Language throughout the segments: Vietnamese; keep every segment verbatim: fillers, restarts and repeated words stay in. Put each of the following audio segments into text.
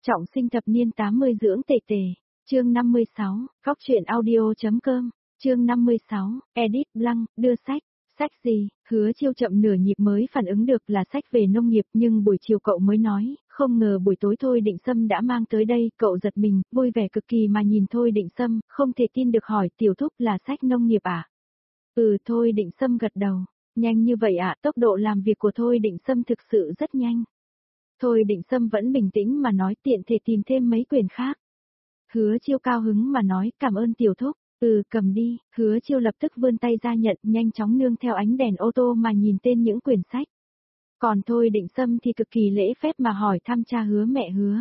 Trọng sinh thập niên tám mươi dưỡng tề tề, chương năm mươi sáu, góc truyện audio.com, chương năm mươi sáu, Edit Blanc, đưa sách, sách gì, Hứa Chiêu chậm nửa nhịp mới phản ứng được là sách về nông nghiệp nhưng buổi chiều cậu mới nói, không ngờ buổi tối Thôi Định Sâm đã mang tới đây, cậu giật mình, vui vẻ cực kỳ mà nhìn Thôi Định Sâm, không thể tin được hỏi tiểu thúc là sách nông nghiệp à? Ừ, Thôi Định Sâm gật đầu, nhanh như vậy ạ, à, tốc độ làm việc của Thôi Định Sâm thực sự rất nhanh. Thôi Định Sâm vẫn bình tĩnh mà nói tiện thể tìm thêm mấy quyển khác. Hứa Chiêu cao hứng mà nói cảm ơn tiểu thúc, ừ cầm đi, Hứa Chiêu lập tức vươn tay ra nhận nhanh chóng nương theo ánh đèn ô tô mà nhìn tên những quyển sách. Còn Thôi Định Sâm thì cực kỳ lễ phép mà hỏi thăm cha Hứa mẹ Hứa.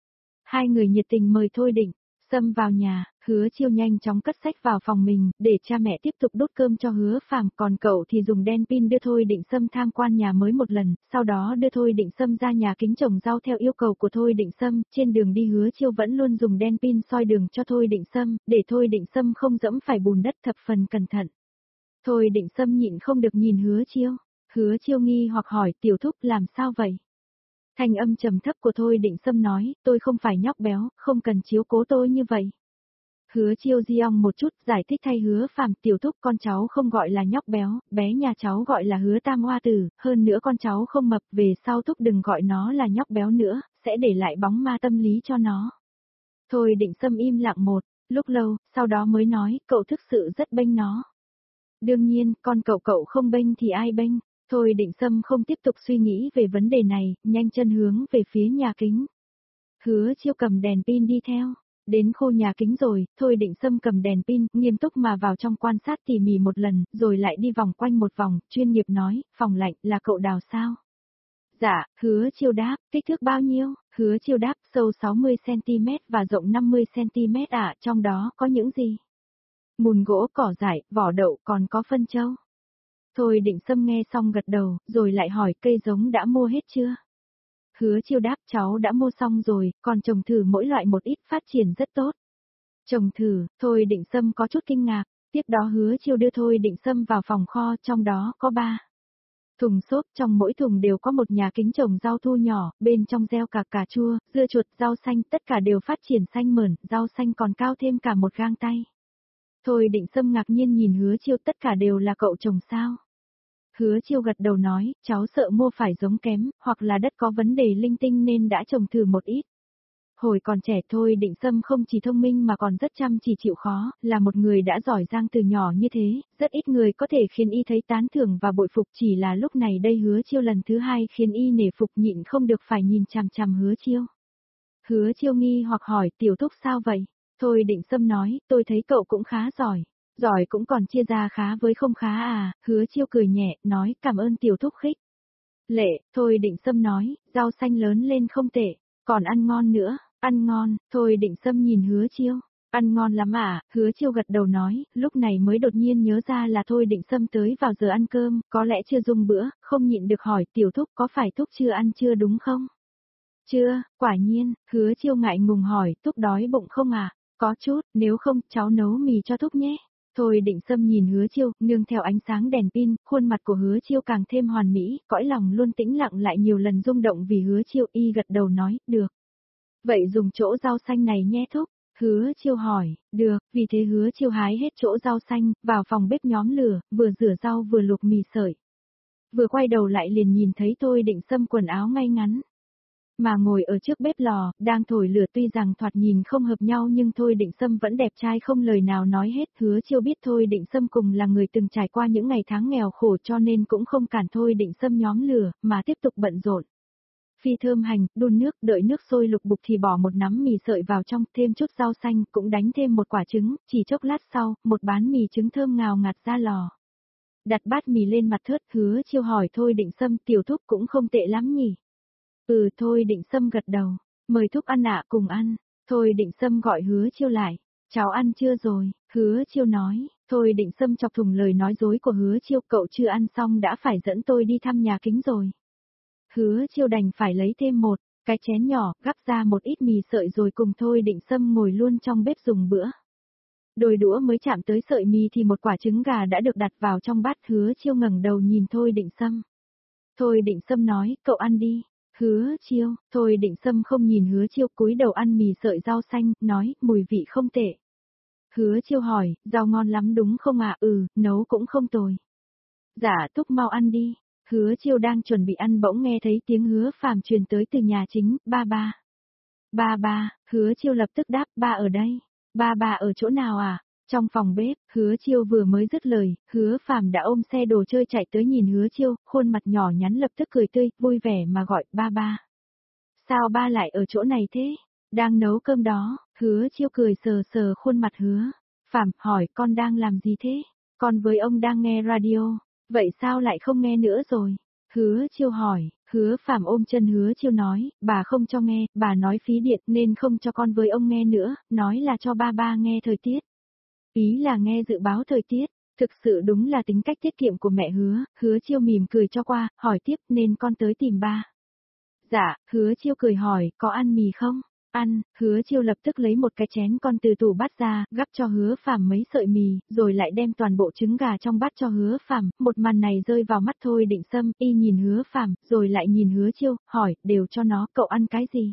Hai người nhiệt tình mời Thôi Định Sâm vào nhà, Hứa Chiêu nhanh chóng cất sách vào phòng mình, để cha mẹ tiếp tục đốt cơm cho Hứa Phàm, còn cậu thì dùng đèn pin đưa Thôi Định Sâm tham quan nhà mới một lần, sau đó đưa Thôi Định Sâm ra nhà kính trồng rau theo yêu cầu của Thôi Định Sâm, trên đường đi Hứa Chiêu vẫn luôn dùng đèn pin soi đường cho Thôi Định Sâm, để Thôi Định Sâm không dẫm phải bùn đất thập phần cẩn thận. Thôi Định Sâm nhịn không được nhìn Hứa Chiêu, Hứa Chiêu nghi hoặc hỏi tiểu thúc làm sao vậy? Thanh âm trầm thấp của Thôi Định Sâm nói, tôi không phải nhóc béo, không cần chiếu cố tôi như vậy. Hứa Chiêu di ong một chút, giải thích thay Hứa Phàm tiểu thúc con cháu không gọi là nhóc béo, bé nhà cháu gọi là Hứa Tam Hoa Tử, hơn nữa con cháu không mập, về sau thúc đừng gọi nó là nhóc béo nữa, sẽ để lại bóng ma tâm lý cho nó. Thôi Định Sâm im lặng một lúc lâu, sau đó mới nói, cậu thực sự rất bênh nó. Đương nhiên, con cậu cậu không bênh thì ai bênh. Thôi Định Sâm không tiếp tục suy nghĩ về vấn đề này, nhanh chân hướng về phía nhà kính. Hứa Chiêu cầm đèn pin đi theo. Đến khu nhà kính rồi, Thôi Định Sâm cầm đèn pin, nghiêm túc mà vào trong quan sát tỉ mỉ một lần, rồi lại đi vòng quanh một vòng, chuyên nghiệp nói, phòng lạnh là cậu đào sao? Dạ, Hứa Chiêu đáp, kích thước bao nhiêu? Hứa Chiêu đáp, sâu sáu mươi xăng-ti-mét và rộng năm mươi xăng-ti-mét ạ, à, trong đó có những gì? Mùn gỗ, cỏ dại, vỏ đậu, còn có phân trâu. Thôi Định Sâm nghe xong gật đầu, rồi lại hỏi cây giống đã mua hết chưa? Hứa Chiêu đáp cháu đã mua xong rồi, còn trồng thử mỗi loại một ít phát triển rất tốt. Trồng thử, Thôi Định Sâm có chút kinh ngạc, tiếp đó Hứa Chiêu đưa Thôi Định Sâm vào phòng kho, trong đó có ba thùng xốp, trong mỗi thùng đều có một nhà kính trồng rau thu nhỏ, bên trong gieo cả cà chua, dưa chuột, rau xanh, tất cả đều phát triển xanh mởn, rau xanh còn cao thêm cả một gang tay. Thôi Định Sâm ngạc nhiên nhìn Hứa Chiêu, tất cả đều là cậu trồng sao? Hứa Chiêu gật đầu nói, cháu sợ mua phải giống kém, hoặc là đất có vấn đề linh tinh nên đã trồng thử một ít. Hồi còn trẻ Thôi Định Sâm không chỉ thông minh mà còn rất chăm chỉ chịu khó, là một người đã giỏi giang từ nhỏ như thế, rất ít người có thể khiến y thấy tán thưởng và bội phục, chỉ là lúc này đây Hứa Chiêu lần thứ hai khiến y nể phục, nhịn không được phải nhìn chằm chằm Hứa Chiêu. Hứa Chiêu nghi hoặc hỏi tiểu thúc sao vậy? Thôi Định Sâm nói, tôi thấy cậu cũng khá giỏi. Giỏi cũng còn chia ra khá với không khá à, Hứa Chiêu cười nhẹ, nói cảm ơn tiểu thúc khích. Lệ, Thôi Định Sâm nói, rau xanh lớn lên không tệ, còn ăn ngon nữa, ăn ngon, Thôi Định Sâm nhìn Hứa Chiêu, ăn ngon lắm à, Hứa Chiêu gật đầu nói, lúc này mới đột nhiên nhớ ra là Thôi Định Sâm tới vào giờ ăn cơm, có lẽ chưa dùng bữa, không nhịn được hỏi tiểu thúc có phải thúc chưa ăn chưa đúng không? Chưa, quả nhiên, Hứa Chiêu ngại ngùng hỏi, thúc đói bụng không à? Có chút, nếu không, cháu nấu mì cho thúc nhé. Thôi Định Sâm nhìn Hứa Chiêu, nương theo ánh sáng đèn pin, khuôn mặt của Hứa Chiêu càng thêm hoàn mỹ, cõi lòng luôn tĩnh lặng lại nhiều lần rung động vì Hứa Chiêu, y gật đầu nói, được. Vậy dùng chỗ rau xanh này nhé thúc. Hứa Chiêu hỏi, được, vì thế Hứa Chiêu hái hết chỗ rau xanh, vào phòng bếp nhóm lửa, vừa rửa rau vừa luộc mì sợi. Vừa quay đầu lại liền nhìn thấy Thôi Định Sâm quần áo ngay ngắn mà ngồi ở trước bếp lò, đang thổi lửa, tuy rằng thoạt nhìn không hợp nhau nhưng Thôi Định Sâm vẫn đẹp trai không lời nào nói hết. Hứa Chiêu biết Thôi Định Sâm cùng là người từng trải qua những ngày tháng nghèo khổ cho nên cũng không cản Thôi Định Sâm nhóm lửa, mà tiếp tục bận rộn. Phi thơm hành, đun nước, đợi nước sôi lục bục thì bỏ một nắm mì sợi vào trong, thêm chút rau xanh, cũng đánh thêm một quả trứng, chỉ chốc lát sau, một bán mì trứng thơm ngào ngạt ra lò. Đặt bát mì lên mặt thớt, Hứa Chiêu hỏi Thôi Định Sâm tiểu thúc cũng không tệ lắm nhỉ? Ừ, Thôi Định Sâm gật đầu, mời thúc ăn ạ, cùng ăn. Thôi Định Sâm gọi Hứa Chiêu lại, cháu ăn chưa rồi? Hứa Chiêu nói, Thôi Định Sâm chọc thủng lời nói dối của Hứa Chiêu, cậu chưa ăn xong đã phải dẫn tôi đi thăm nhà kính rồi. Hứa Chiêu đành phải lấy thêm một cái chén nhỏ, gắp ra một ít mì sợi rồi cùng Thôi Định Sâm ngồi luôn trong bếp dùng bữa. Đôi đũa mới chạm tới sợi mì thì một quả trứng gà đã được đặt vào trong bát. Hứa Chiêu ngẩng đầu nhìn Thôi Định Sâm. Thôi Định Sâm nói, cậu ăn đi. Hứa Chiêu, Thôi Định Sâm không nhìn Hứa Chiêu, cúi đầu ăn mì sợi rau xanh, nói, mùi vị không tệ. Hứa Chiêu hỏi, rau ngon lắm đúng không ạ? À? Ừ, nấu cũng không tồi. Dạ Túc mau ăn đi. Hứa Chiêu đang chuẩn bị ăn bỗng nghe thấy tiếng Hứa Phàm truyền tới từ nhà chính, ba ba. Ba ba, Hứa Chiêu lập tức đáp, ba ở đây. Ba ba ở chỗ nào à? Trong phòng bếp, Hứa Chiêu vừa mới dứt lời, Hứa Phàm đã ôm xe đồ chơi chạy tới nhìn Hứa Chiêu, khuôn mặt nhỏ nhắn lập tức cười tươi, vui vẻ mà gọi, ba ba. Sao ba lại ở chỗ này thế? Đang nấu cơm đó, Hứa Chiêu cười sờ sờ khuôn mặt Hứa Phàm, hỏi con đang làm gì thế? Con với ông đang nghe radio, vậy sao lại không nghe nữa rồi? Hứa Chiêu hỏi, Hứa Phàm ôm chân Hứa Chiêu nói, bà không cho nghe, bà nói phí điện nên không cho con với ông nghe nữa, nói là cho ba ba nghe thời tiết. Ý là nghe dự báo thời tiết, thực sự đúng là tính cách tiết kiệm của mẹ Hứa, Hứa Chiêu mỉm cười cho qua, hỏi tiếp nên con tới tìm ba. Dạ, Hứa Chiêu cười hỏi, có ăn mì không? Ăn, Hứa Chiêu lập tức lấy một cái chén con từ tủ bát ra, gắp cho Hứa Phàm mấy sợi mì, rồi lại đem toàn bộ trứng gà trong bát cho Hứa Phàm. Một màn này rơi vào mắt Thôi Định Sâm, y nhìn Hứa Phàm, rồi lại nhìn Hứa Chiêu, hỏi, đều cho nó, cậu ăn cái gì?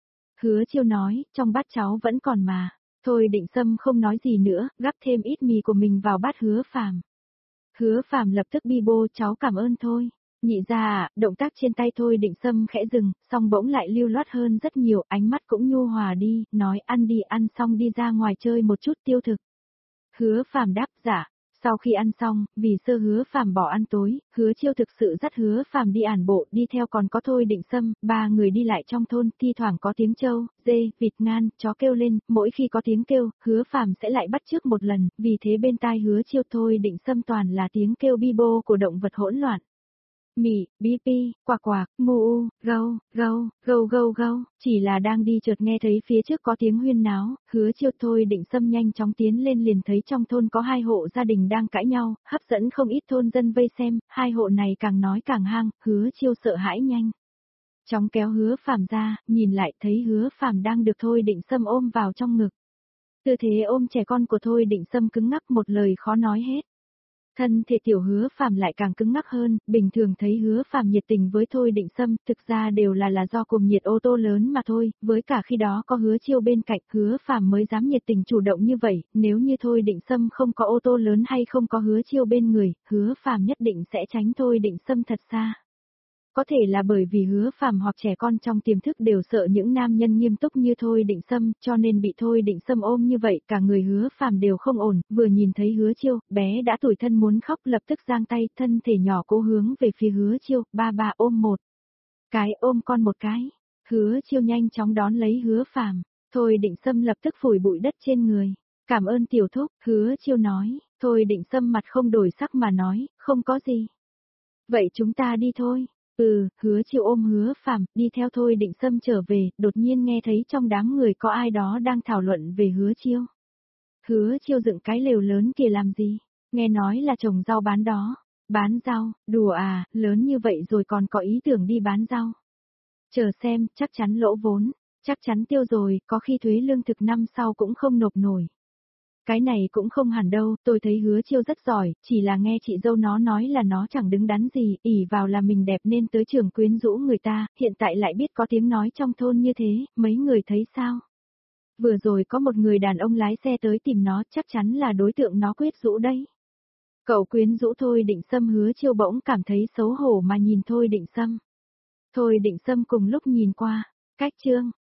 Hứa Chiêu nói, trong bát cháu vẫn còn mà. Thôi Định Sâm không nói gì nữa, gắp thêm ít mì của mình vào bát Hứa Phàm. Hứa Phàm lập tức bi bô, cháu cảm ơn thôi. Nhị ra à, động tác trên tay Thôi Định Sâm khẽ dừng, xong bỗng lại lưu loát hơn rất nhiều, ánh mắt cũng nhu hòa đi, nói ăn đi, ăn xong đi ra ngoài chơi một chút tiêu thực. Hứa Phàm đáp dạ. Sau khi ăn xong, vì sơ Hứa Phàm bỏ ăn tối, Hứa Chiêu thực sự dắt Hứa Phàm đi ản bộ, đi theo còn có Thôi Định Sâm, ba người đi lại trong thôn, thi thoảng có tiếng trâu, dê, vịt ngan, chó kêu lên, mỗi khi có tiếng kêu, Hứa Phàm sẽ lại bắt chước một lần, vì thế bên tai Hứa Chiêu Thôi Định Sâm toàn là tiếng kêu bi bô của động vật hỗn loạn. Mị, bí pi, quạc quạc, mu u, gâu, gâu, gâu gâu gâu, chỉ là đang đi chợt nghe thấy phía trước có tiếng huyên náo, Hứa Chiêu Thôi Định Sâm nhanh chóng tiến lên liền thấy trong thôn có hai hộ gia đình đang cãi nhau, hấp dẫn không ít thôn dân vây xem, hai hộ này càng nói càng hăng, Hứa Chiêu sợ hãi nhanh. Chóng kéo Hứa Phàm ra, nhìn lại thấy Hứa Phàm đang được Thôi Định Sâm ôm vào trong ngực. Tư thế ôm trẻ con của Thôi Định Sâm cứng ngắc một lời khó nói hết. Thân thể tiểu Hứa Phàm lại càng cứng ngắc hơn, bình thường thấy Hứa Phàm nhiệt tình với Thôi Định Sâm, thực ra đều là là do cùng nhiệt ô tô lớn mà thôi, với cả khi đó có Hứa Chiêu bên cạnh, Hứa Phàm mới dám nhiệt tình chủ động như vậy, nếu như Thôi Định Sâm không có ô tô lớn hay không có Hứa Chiêu bên người, Hứa Phàm nhất định sẽ tránh Thôi Định Sâm thật xa. Có thể là bởi vì Hứa Phàm hoặc trẻ con trong tiềm thức đều sợ những nam nhân nghiêm túc như Thôi Định Sâm, cho nên bị Thôi Định Sâm ôm như vậy, cả người Hứa Phàm đều không ổn, vừa nhìn thấy Hứa Chiêu, bé đã tủi thân muốn khóc, lập tức giang tay, thân thể nhỏ cố hướng về phía Hứa Chiêu, ba ba ôm một cái, ôm con một cái. Hứa Chiêu nhanh chóng đón lấy Hứa Phàm, Thôi Định Sâm lập tức phủi bụi đất trên người. Cảm ơn tiểu thúc, Hứa Chiêu nói. Thôi Định Sâm mặt không đổi sắc mà nói, không có gì. Vậy chúng ta đi thôi. Ừ, Hứa Chiêu ôm Hứa Phàm, đi theo Thôi Định Sâm trở về, đột nhiên nghe thấy trong đám người có ai đó đang thảo luận về Hứa Chiêu. Hứa Chiêu dựng cái lều lớn kìa làm gì? Nghe nói là trồng rau bán đó. Bán rau, đùa à, lớn như vậy rồi còn có ý tưởng đi bán rau. Chờ xem, chắc chắn lỗ vốn, chắc chắn tiêu rồi, có khi thuế lương thực năm sau cũng không nộp nổi. Cái này cũng không hẳn đâu, tôi thấy Hứa Chiêu rất giỏi, chỉ là nghe chị dâu nó nói là nó chẳng đứng đắn gì, ỷ vào là mình đẹp nên tới trường quyến rũ người ta, hiện tại lại biết có tiếng nói trong thôn như thế, mấy người thấy sao? Vừa rồi có một người đàn ông lái xe tới tìm nó, chắc chắn là đối tượng nó quyết rũ đấy. Cậu quyến rũ Thôi Định Sâm. Hứa Chiêu bỗng cảm thấy xấu hổ mà nhìn Thôi Định Sâm. Thôi Định Sâm cùng lúc nhìn qua, cách chương.